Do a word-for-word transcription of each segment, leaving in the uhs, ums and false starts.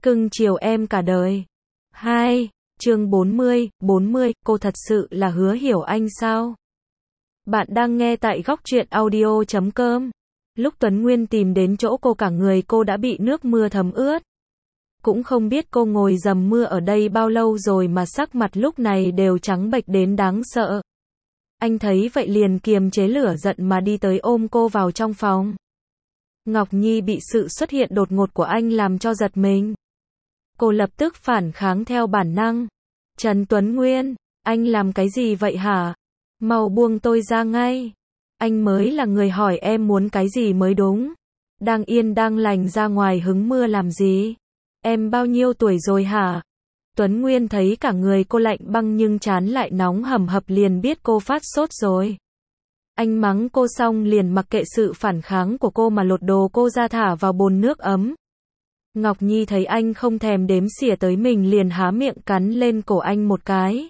cưng chiều em cả đời. hai. Chương bốn mươi, bốn mươi, cô thật sự là Hứa Hiểu Anh sao? Bạn đang nghe tại góc truyện audio chấm com. Lúc Tuấn Nguyên tìm đến chỗ cô cả người cô đã bị nước mưa thấm ướt. Cũng không biết cô ngồi dầm mưa ở đây bao lâu rồi mà sắc mặt lúc này đều trắng bệch đến đáng sợ. Anh thấy vậy liền kiềm chế lửa giận mà đi tới ôm cô vào trong phòng. Ngọc Nhi bị sự xuất hiện đột ngột của anh làm cho giật mình. Cô lập tức phản kháng theo bản năng. Trần Tuấn Nguyên, anh làm cái gì vậy hả? Mau buông tôi ra ngay. Anh mới là người hỏi em muốn cái gì mới đúng. Đang yên đang lành ra ngoài hứng mưa làm gì? Em bao nhiêu tuổi rồi hả? Tuấn Nguyên thấy cả người cô lạnh băng nhưng trán lại nóng hầm hập liền biết cô phát sốt rồi. Anh mắng cô xong liền mặc kệ sự phản kháng của cô mà lột đồ cô ra thả vào bồn nước ấm. Ngọc Nhi thấy anh không thèm đếm xỉa tới mình liền há miệng cắn lên cổ anh một cái.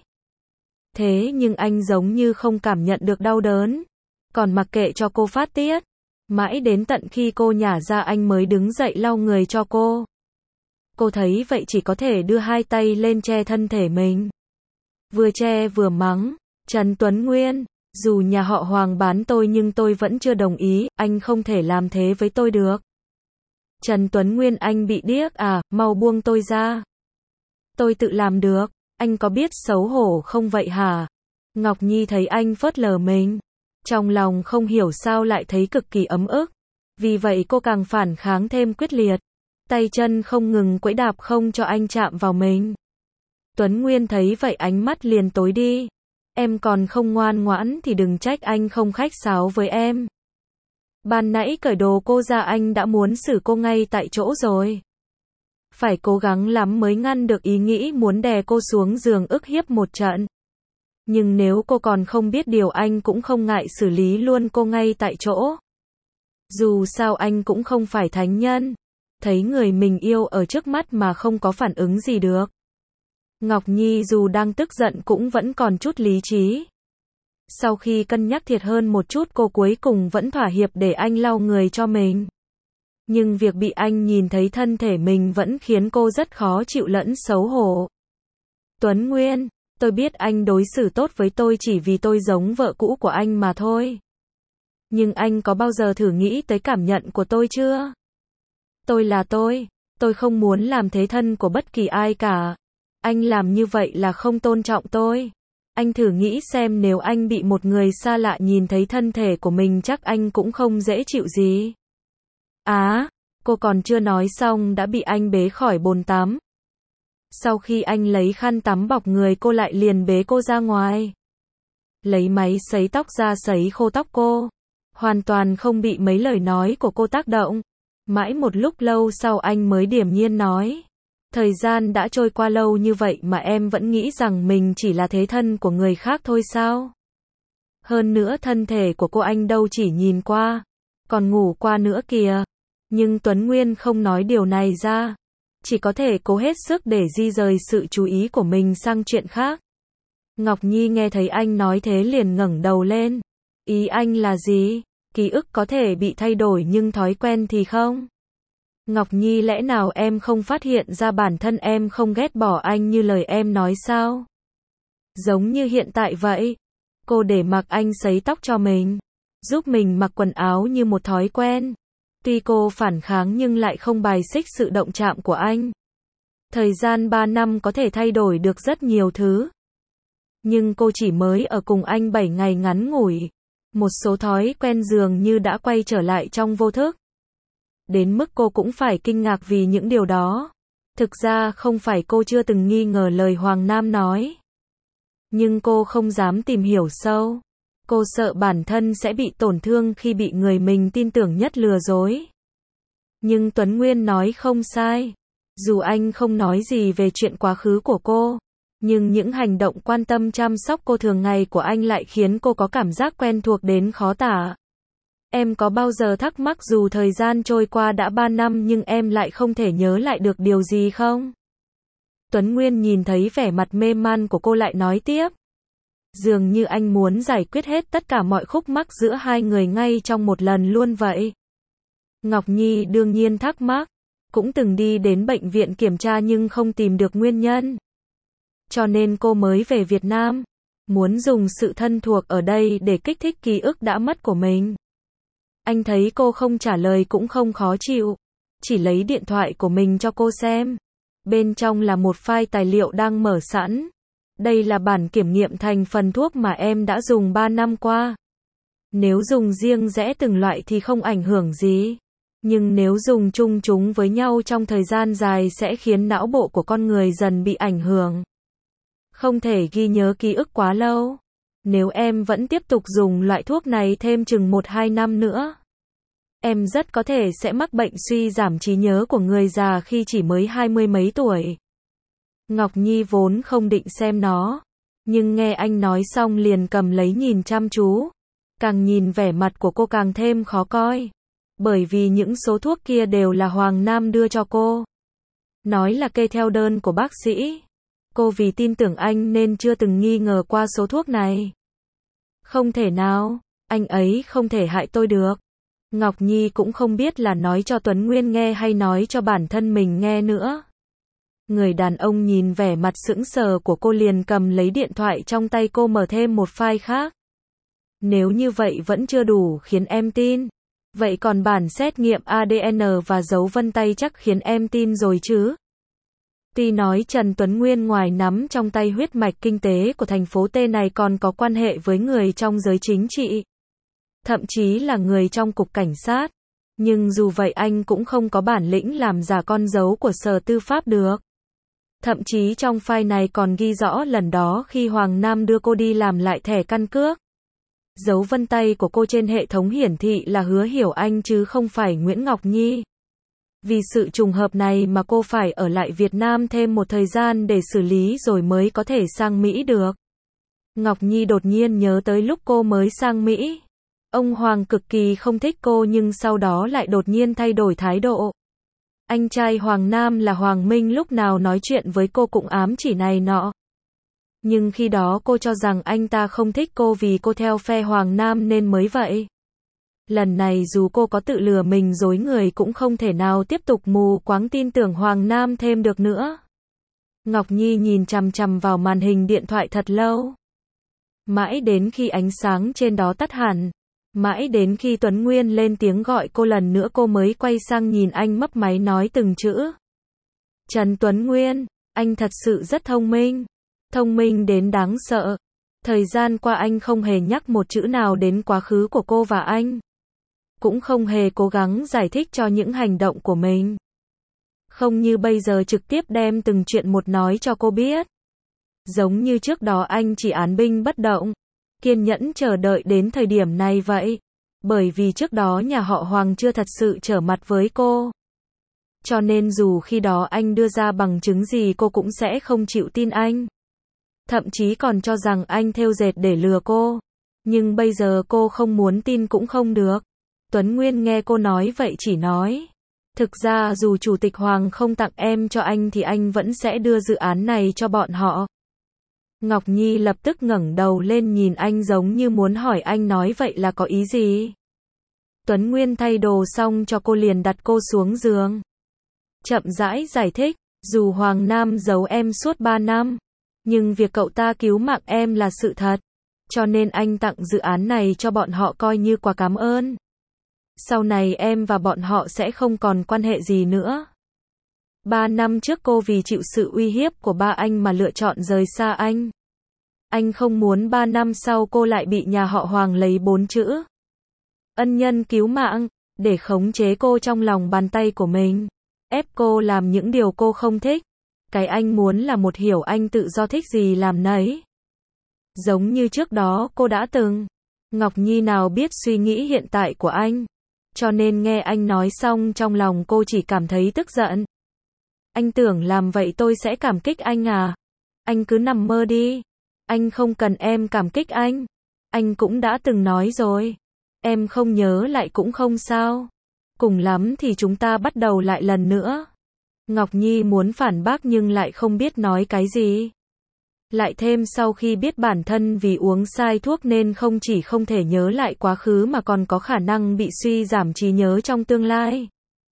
Thế nhưng anh giống như không cảm nhận được đau đớn, còn mặc kệ cho cô phát tiết. Mãi đến tận khi cô nhả ra anh mới đứng dậy lau người cho cô. Cô thấy vậy chỉ có thể đưa hai tay lên che thân thể mình. Vừa che vừa mắng, Trần Tuấn Nguyên, dù nhà họ Hoàng bán tôi nhưng tôi vẫn chưa đồng ý, anh không thể làm thế với tôi được. Trần Tuấn Nguyên anh bị điếc à, mau buông tôi ra. Tôi tự làm được, anh có biết xấu hổ không vậy hả? Ngọc Nhi thấy anh phớt lờ mình. Trong lòng không hiểu sao lại thấy cực kỳ ấm ức. Vì vậy cô càng phản kháng thêm quyết liệt. Tay chân không ngừng quẫy đạp không cho anh chạm vào mình. Tuấn Nguyên thấy vậy ánh mắt liền tối đi. Em còn không ngoan ngoãn thì đừng trách anh không khách sáo với em. Ban nãy cởi đồ cô ra anh đã muốn xử cô ngay tại chỗ rồi. Phải cố gắng lắm mới ngăn được ý nghĩ muốn đè cô xuống giường ức hiếp một trận. Nhưng nếu cô còn không biết điều anh cũng không ngại xử lý luôn cô ngay tại chỗ. Dù sao anh cũng không phải thánh nhân. Thấy người mình yêu ở trước mắt mà không có phản ứng gì được. Ngọc Nhi dù đang tức giận cũng vẫn còn chút lý trí. Sau khi cân nhắc thiệt hơn một chút cô cuối cùng vẫn thỏa hiệp để anh lau người cho mình. Nhưng việc bị anh nhìn thấy thân thể mình vẫn khiến cô rất khó chịu lẫn xấu hổ. Tuấn Nguyên, tôi biết anh đối xử tốt với tôi chỉ vì tôi giống vợ cũ của anh mà thôi. Nhưng anh có bao giờ thử nghĩ tới cảm nhận của tôi chưa? Tôi là tôi, tôi không muốn làm thế thân của bất kỳ ai cả. Anh làm như vậy là không tôn trọng tôi. Anh thử nghĩ xem nếu anh bị một người xa lạ nhìn thấy thân thể của mình chắc anh cũng không dễ chịu gì. Á, cô còn chưa nói xong đã bị anh bế khỏi bồn tắm. Sau khi anh lấy khăn tắm bọc người cô lại liền bế cô ra ngoài. Lấy máy sấy tóc ra sấy khô tóc cô. Hoàn toàn không bị mấy lời nói của cô tác động. Mãi một lúc lâu sau anh mới điềm nhiên nói. Thời gian đã trôi qua lâu như vậy mà em vẫn nghĩ rằng mình chỉ là thế thân của người khác thôi sao? Hơn nữa thân thể của cô anh đâu chỉ nhìn qua, còn ngủ qua nữa kìa. Nhưng Tuấn Nguyên không nói điều này ra. Chỉ có thể cố hết sức để di rời sự chú ý của mình sang chuyện khác. Ngọc Nhi nghe thấy anh nói thế liền ngẩng đầu lên. Ý anh là gì? Ký ức có thể bị thay đổi nhưng thói quen thì không. Ngọc Nhi lẽ nào em không phát hiện ra bản thân em không ghét bỏ anh như lời em nói sao? Giống như hiện tại vậy. Cô để mặc anh sấy tóc cho mình. Giúp mình mặc quần áo như một thói quen. Tuy cô phản kháng nhưng lại không bài xích sự động chạm của anh. Thời gian ba năm có thể thay đổi được rất nhiều thứ. Nhưng cô chỉ mới ở cùng anh bảy ngày ngắn ngủi. Một số thói quen dường như đã quay trở lại trong vô thức. Đến mức cô cũng phải kinh ngạc vì những điều đó. Thực ra không phải cô chưa từng nghi ngờ lời Hoàng Nam nói. Nhưng cô không dám tìm hiểu sâu. Cô sợ bản thân sẽ bị tổn thương khi bị người mình tin tưởng nhất lừa dối. Nhưng Tuấn Nguyên nói không sai. Dù anh không nói gì về chuyện quá khứ của cô. Nhưng những hành động quan tâm chăm sóc cô thường ngày của anh lại khiến cô có cảm giác quen thuộc đến khó tả. Em có bao giờ thắc mắc dù thời gian trôi qua đã ba năm nhưng em lại không thể nhớ lại được điều gì không? Tuấn Nguyên nhìn thấy vẻ mặt mê man của cô lại nói tiếp. Dường như anh muốn giải quyết hết tất cả mọi khúc mắc giữa hai người ngay trong một lần luôn vậy. Ngọc Nhi đương nhiên thắc mắc. cũng từng đi đến bệnh viện kiểm tra nhưng không tìm được nguyên nhân. Cho nên cô mới về Việt Nam, muốn dùng sự thân thuộc ở đây để kích thích ký ức đã mất của mình. Anh thấy cô không trả lời cũng không khó chịu, chỉ lấy điện thoại của mình cho cô xem. Bên trong là một file tài liệu đang mở sẵn. Đây là bản kiểm nghiệm thành phần thuốc mà em đã dùng ba năm qua. Nếu dùng riêng rẽ từng loại thì không ảnh hưởng gì. Nhưng nếu dùng chung chúng với nhau trong thời gian dài sẽ khiến não bộ của con người dần bị ảnh hưởng. Không thể ghi nhớ ký ức quá lâu. Nếu em vẫn tiếp tục dùng loại thuốc này thêm chừng một hai năm nữa, em rất có thể sẽ mắc bệnh suy giảm trí nhớ của người già khi chỉ mới hai mươi mấy tuổi. Ngọc Nhi vốn không định xem nó, nhưng nghe anh nói xong liền cầm lấy nhìn chăm chú. Càng nhìn vẻ mặt của cô càng thêm khó coi. Bởi vì những số thuốc kia đều là Hoàng Nam đưa cho cô. Nói là kê theo đơn của bác sĩ. Cô vì tin tưởng anh nên chưa từng nghi ngờ qua số thuốc này. Không thể nào, anh ấy không thể hại tôi được. Ngọc Nhi cũng không biết là nói cho Tuấn Nguyên nghe hay nói cho bản thân mình nghe nữa. Người đàn ông nhìn vẻ mặt sững sờ của cô liền cầm lấy điện thoại trong tay cô mở thêm một file khác. Nếu như vậy vẫn chưa đủ khiến em tin. Vậy còn bản xét nghiệm a đê en và dấu vân tay chắc khiến em tin rồi chứ. Tuy nói Trần Tuấn Nguyên ngoài nắm trong tay huyết mạch kinh tế của thành phố T này còn có quan hệ với người trong giới chính trị. Thậm chí là người trong cục cảnh sát. Nhưng dù vậy anh cũng không có bản lĩnh làm giả con dấu của Sở Tư pháp được. Thậm chí trong file này còn ghi rõ lần đó khi Hoàng Nam đưa cô đi làm lại thẻ căn cước. Dấu vân tay của cô trên hệ thống hiển thị là Hứa Hiểu Anh chứ không phải Nguyễn Ngọc Nhi. Vì sự trùng hợp này mà cô phải ở lại Việt Nam thêm một thời gian để xử lý rồi mới có thể sang Mỹ được. Ngọc Nhi đột nhiên nhớ tới lúc cô mới sang Mỹ. Ông Hoàng cực kỳ không thích cô nhưng sau đó lại đột nhiên thay đổi thái độ. Anh trai Hoàng Nam là Hoàng Minh lúc nào nói chuyện với cô cũng ám chỉ này nọ. Nhưng khi đó cô cho rằng anh ta không thích cô vì cô theo phe Hoàng Nam nên mới vậy. Lần này dù cô có tự lừa mình dối người cũng không thể nào tiếp tục mù quáng tin tưởng Hoàng Nam thêm được nữa. Ngọc Nhi nhìn chằm chằm vào màn hình điện thoại thật lâu. Mãi đến khi ánh sáng trên đó tắt hẳn. Mãi đến khi Tuấn Nguyên lên tiếng gọi cô lần nữa cô mới quay sang nhìn anh mấp máy nói từng chữ. Trần Tuấn Nguyên, anh thật sự rất thông minh. Thông minh đến đáng sợ. Thời gian qua anh không hề nhắc một chữ nào đến quá khứ của cô và anh. Cũng không hề cố gắng giải thích cho những hành động của mình. Không như bây giờ trực tiếp đem từng chuyện một nói cho cô biết. Giống như trước đó anh chỉ án binh bất động. Kiên nhẫn chờ đợi đến thời điểm này vậy. Bởi vì trước đó nhà họ Hoàng chưa thật sự trở mặt với cô. Cho nên dù khi đó anh đưa ra bằng chứng gì cô cũng sẽ không chịu tin anh. Thậm chí còn cho rằng anh thêu dệt để lừa cô. Nhưng bây giờ cô không muốn tin cũng không được. Tuấn Nguyên nghe cô nói vậy chỉ nói. Thực ra dù Chủ tịch Hoàng không tặng em cho anh thì anh vẫn sẽ đưa dự án này cho bọn họ. Ngọc Nhi lập tức ngẩng đầu lên nhìn anh giống như muốn hỏi anh nói vậy là có ý gì. Tuấn Nguyên thay đồ xong cho cô liền đặt cô xuống giường. Chậm rãi giải thích, dù Hoàng Nam giấu em suốt ba năm. Nhưng việc cậu ta cứu mạng em là sự thật. Cho nên anh tặng dự án này cho bọn họ coi như quà cảm ơn. Sau này em và bọn họ sẽ không còn quan hệ gì nữa. Ba năm trước cô vì chịu sự uy hiếp của ba anh mà lựa chọn rời xa anh. Anh không muốn ba năm sau cô lại bị nhà họ Hoàng lấy bốn chữ ân nhân cứu mạng, để khống chế cô trong lòng bàn tay của mình. Ép cô làm những điều cô không thích. Cái anh muốn là một Hiểu Anh tự do thích gì làm nấy. Giống như trước đó cô đã từng. Ngọc Nhi nào biết suy nghĩ hiện tại của anh. Cho nên nghe anh nói xong trong lòng cô chỉ cảm thấy tức giận. Anh tưởng làm vậy tôi sẽ cảm kích anh à? Anh cứ nằm mơ đi. Anh không cần em cảm kích anh. Anh cũng đã từng nói rồi. Em không nhớ lại cũng không sao. Cùng lắm thì chúng ta bắt đầu lại lần nữa. Ngọc Nhi muốn phản bác nhưng lại không biết nói cái gì. Lại thêm sau khi biết bản thân vì uống sai thuốc nên không chỉ không thể nhớ lại quá khứ mà còn có khả năng bị suy giảm trí nhớ trong tương lai.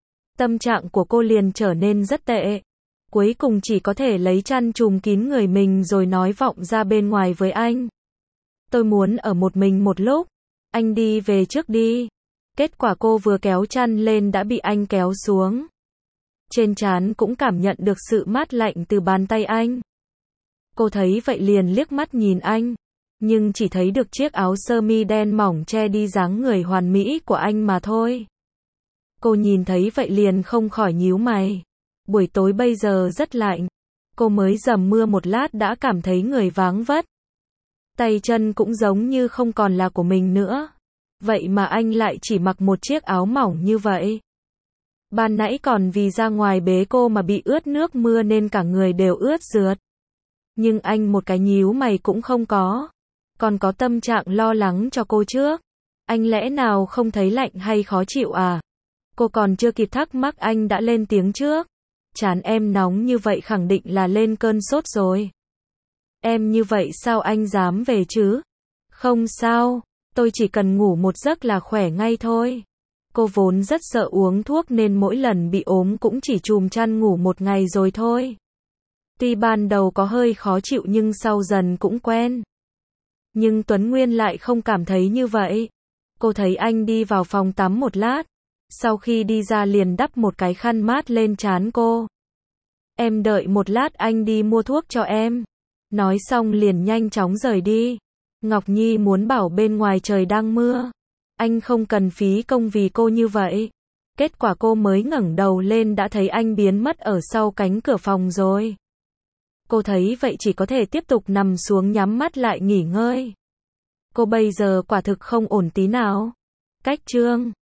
tâm trạng của cô liền trở nên rất tệ. Cuối cùng chỉ có thể lấy chăn trùm kín người mình rồi nói vọng ra bên ngoài với anh. Tôi muốn ở một mình một lúc. Anh đi về trước đi. Kết quả cô vừa kéo chăn lên đã bị anh kéo xuống. Trên trán cũng cảm nhận được sự mát lạnh từ bàn tay anh. Cô thấy vậy liền liếc mắt nhìn anh. Nhưng chỉ thấy được chiếc áo sơ mi đen mỏng che đi dáng người hoàn mỹ của anh mà thôi. Cô nhìn thấy vậy liền không khỏi nhíu mày. Buổi tối bây giờ rất lạnh. Cô mới dầm mưa một lát đã cảm thấy người váng vất. Tay chân cũng giống như không còn là của mình nữa. Vậy mà anh lại chỉ mặc một chiếc áo mỏng như vậy. Ban nãy còn vì ra ngoài bế cô mà bị ướt nước mưa nên cả người đều ướt rượt. Nhưng anh một cái nhíu mày cũng không có. Còn có tâm trạng lo lắng cho cô trước. Anh lẽ nào không thấy lạnh hay khó chịu à? Cô còn chưa kịp thắc mắc anh đã lên tiếng trước. Trán em nóng như vậy khẳng định là lên cơn sốt rồi. Em như vậy sao anh dám về chứ? Không sao, tôi chỉ cần ngủ một giấc là khỏe ngay thôi. Cô vốn rất sợ uống thuốc nên mỗi lần bị ốm cũng chỉ chùm chăn ngủ một ngày rồi thôi. Tuy ban đầu có hơi khó chịu nhưng sau dần cũng quen. Nhưng Tuấn Nguyên lại không cảm thấy như vậy. Cô thấy anh đi vào phòng tắm một lát. Sau khi đi ra liền đắp một cái khăn mát lên trán cô. Em đợi một lát anh đi mua thuốc cho em. Nói xong liền nhanh chóng rời đi. Ngọc Nhi muốn bảo bên ngoài trời đang mưa. Anh không cần phí công vì cô như vậy. Kết quả cô mới ngẩng đầu lên đã thấy anh biến mất ở sau cánh cửa phòng rồi. Cô thấy vậy chỉ có thể tiếp tục nằm xuống nhắm mắt lại nghỉ ngơi. Cô bây giờ quả thực không ổn tí nào. Cách chương